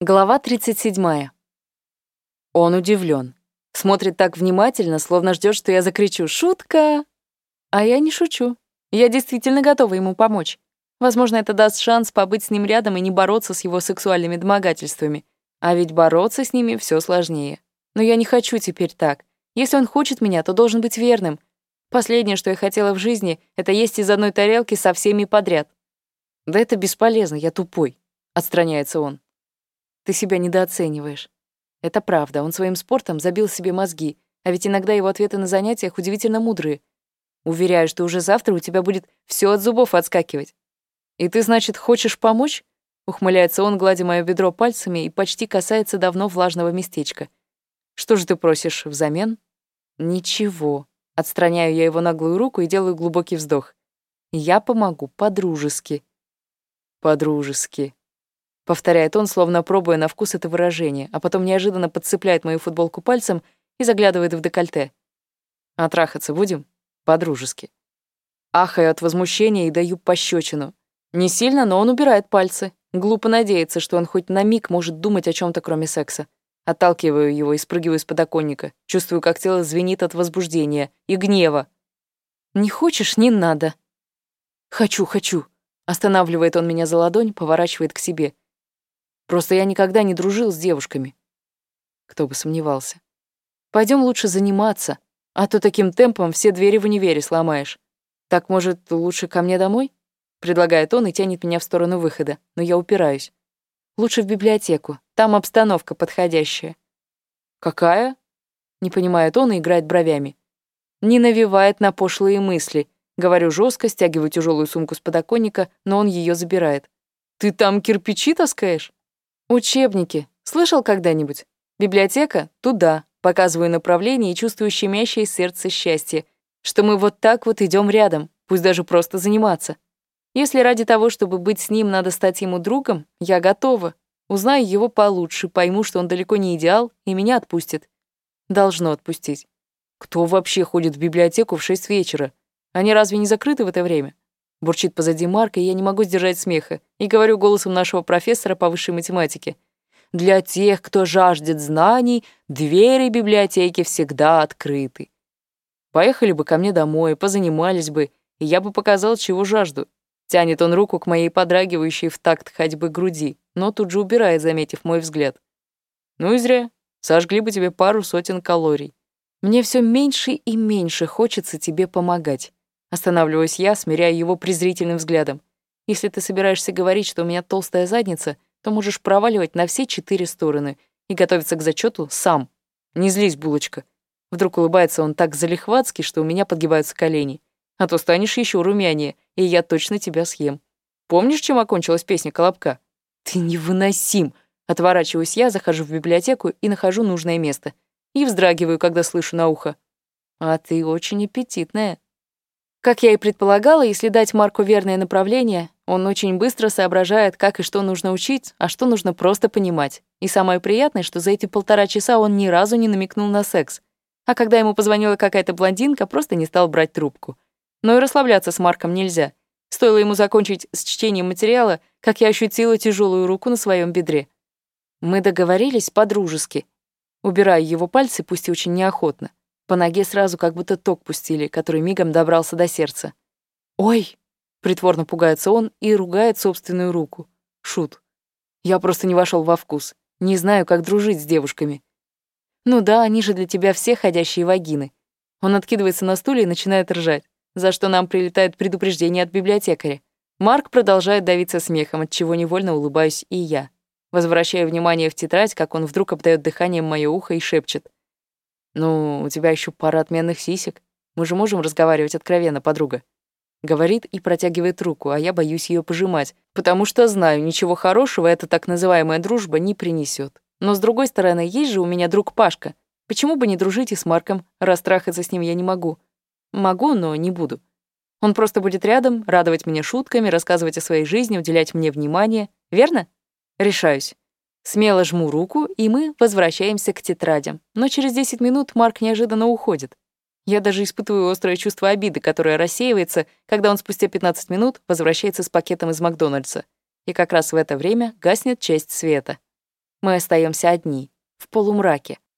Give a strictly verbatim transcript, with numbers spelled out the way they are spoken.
Глава тридцать седьмая. Он удивлен. Смотрит так внимательно, словно ждет, что я закричу «Шутка!». А я не шучу. Я действительно готова ему помочь. Возможно, это даст шанс побыть с ним рядом и не бороться с его сексуальными домогательствами. А ведь бороться с ними все сложнее. Но я не хочу теперь так. Если он хочет меня, то должен быть верным. Последнее, что я хотела в жизни, это есть из одной тарелки со всеми подряд. «Да это бесполезно, я тупой», — отстраняется он. Ты себя недооцениваешь. Это правда, он своим спортом забил себе мозги, а ведь иногда его ответы на занятиях удивительно мудрые. Уверяю, что уже завтра у тебя будет все от зубов отскакивать. И ты, значит, хочешь помочь? Ухмыляется он, гладя моё бедро пальцами и почти касается давно влажного местечка. Что же ты просишь взамен? Ничего. Отстраняю я его наглую руку и делаю глубокий вздох. Я помогу по-дружески. По-дружески. Повторяет он, словно пробуя на вкус это выражение, а потом неожиданно подцепляет мою футболку пальцем и заглядывает в декольте. «А трахаться будем? По-дружески». Ахаю от возмущения и даю пощечину. Не сильно, но он убирает пальцы. Глупо надеяться, что он хоть на миг может думать о чем то кроме секса. Отталкиваю его и спрыгиваю с подоконника. Чувствую, как тело звенит от возбуждения и гнева. «Не хочешь — не надо». «Хочу, хочу». Останавливает он меня за ладонь, поворачивает к себе. Просто я никогда не дружил с девушками. Кто бы сомневался. Пойдем лучше заниматься, а то таким темпом все двери в универе сломаешь. Так, может, лучше ко мне домой? Предлагает он и тянет меня в сторону выхода, но я упираюсь. Лучше в библиотеку, там обстановка подходящая. Какая? Не понимает он и играет бровями. Не навевает на пошлые мысли. Говорю жестко, стягиваю тяжелую сумку с подоконника, но он ее забирает. Ты там кирпичи таскаешь? Учебники. Слышал когда-нибудь? Библиотека? Туда. Показываю направление и чувствую щемящее сердце счастье, что мы вот так вот идем рядом, пусть даже просто заниматься. Если ради того, чтобы быть с ним, надо стать ему другом, я готова. Узнаю его получше, пойму, что он далеко не идеал, и меня отпустит. Должно отпустить. Кто вообще ходит в библиотеку в шесть вечера? Они разве не закрыты в это время? Бурчит позади Марка, и я не могу сдержать смеха, и говорю голосом нашего профессора по высшей математике. Для тех, кто жаждет знаний, двери библиотеки всегда открыты. Поехали бы ко мне домой, позанимались бы, и я бы показал, чего жажду. Тянет он руку к моей подрагивающей в такт ходьбы груди, но тут же убирает, заметив мой взгляд. Ну и зря. Сожгли бы тебе пару сотен калорий. Мне все меньше и меньше хочется тебе помогать. Останавливаюсь я, смиряя его презрительным взглядом. Если ты собираешься говорить, что у меня толстая задница, то можешь проваливать на все четыре стороны и готовиться к зачету сам. Не злись, булочка. Вдруг улыбается он так залихватски, что у меня подгибаются колени. А то станешь еще румянее, и я точно тебя съем. Помнишь, чем окончилась песня Колобка? Ты невыносим. Отворачиваюсь я, захожу в библиотеку и нахожу нужное место. И вздрагиваю, когда слышу на ухо. А ты очень аппетитная. Как я и предполагала, если дать Марку верное направление, он очень быстро соображает, как и что нужно учить, а что нужно просто понимать. И самое приятное, что за эти полтора часа он ни разу не намекнул на секс. А когда ему позвонила какая-то блондинка, просто не стал брать трубку. Но и расслабляться с Марком нельзя. Стоило ему закончить с чтением материала, как я ощутила тяжелую руку на своем бедре. Мы договорились по-дружески. Убираю его пальцы, пусть и очень неохотно. По ноге сразу как будто ток пустили, который мигом добрался до сердца. «Ой!» — притворно пугается он и ругает собственную руку. Шут. Я просто не вошел во вкус. Не знаю, как дружить с девушками. Ну да, они же для тебя все ходящие вагины. Он откидывается на стуле и начинает ржать, за что нам прилетает предупреждение от библиотекаря. Марк продолжает давиться смехом, отчего невольно улыбаюсь и я. Возвращаю внимание в тетрадь, как он вдруг обдаёт дыханием моё ухо и шепчет. «Ну, у тебя еще пара отменных сисек. Мы же можем разговаривать откровенно, подруга». Говорит и протягивает руку, а я боюсь ее пожимать, потому что знаю, ничего хорошего эта так называемая дружба не принесет. Но с другой стороны, есть же у меня друг Пашка. Почему бы не дружить и с Марком, раз трахаться с ним я не могу? Могу, но не буду. Он просто будет рядом, радовать меня шутками, рассказывать о своей жизни, уделять мне внимание. Верно? Решаюсь. Смело жму руку, и мы возвращаемся к тетрадям. Но через десять минут Марк неожиданно уходит. Я даже испытываю острое чувство обиды, которое рассеивается, когда он спустя пятнадцать минут возвращается с пакетом из Макдональдса. И как раз в это время гаснет часть света. Мы остаемся одни, в полумраке.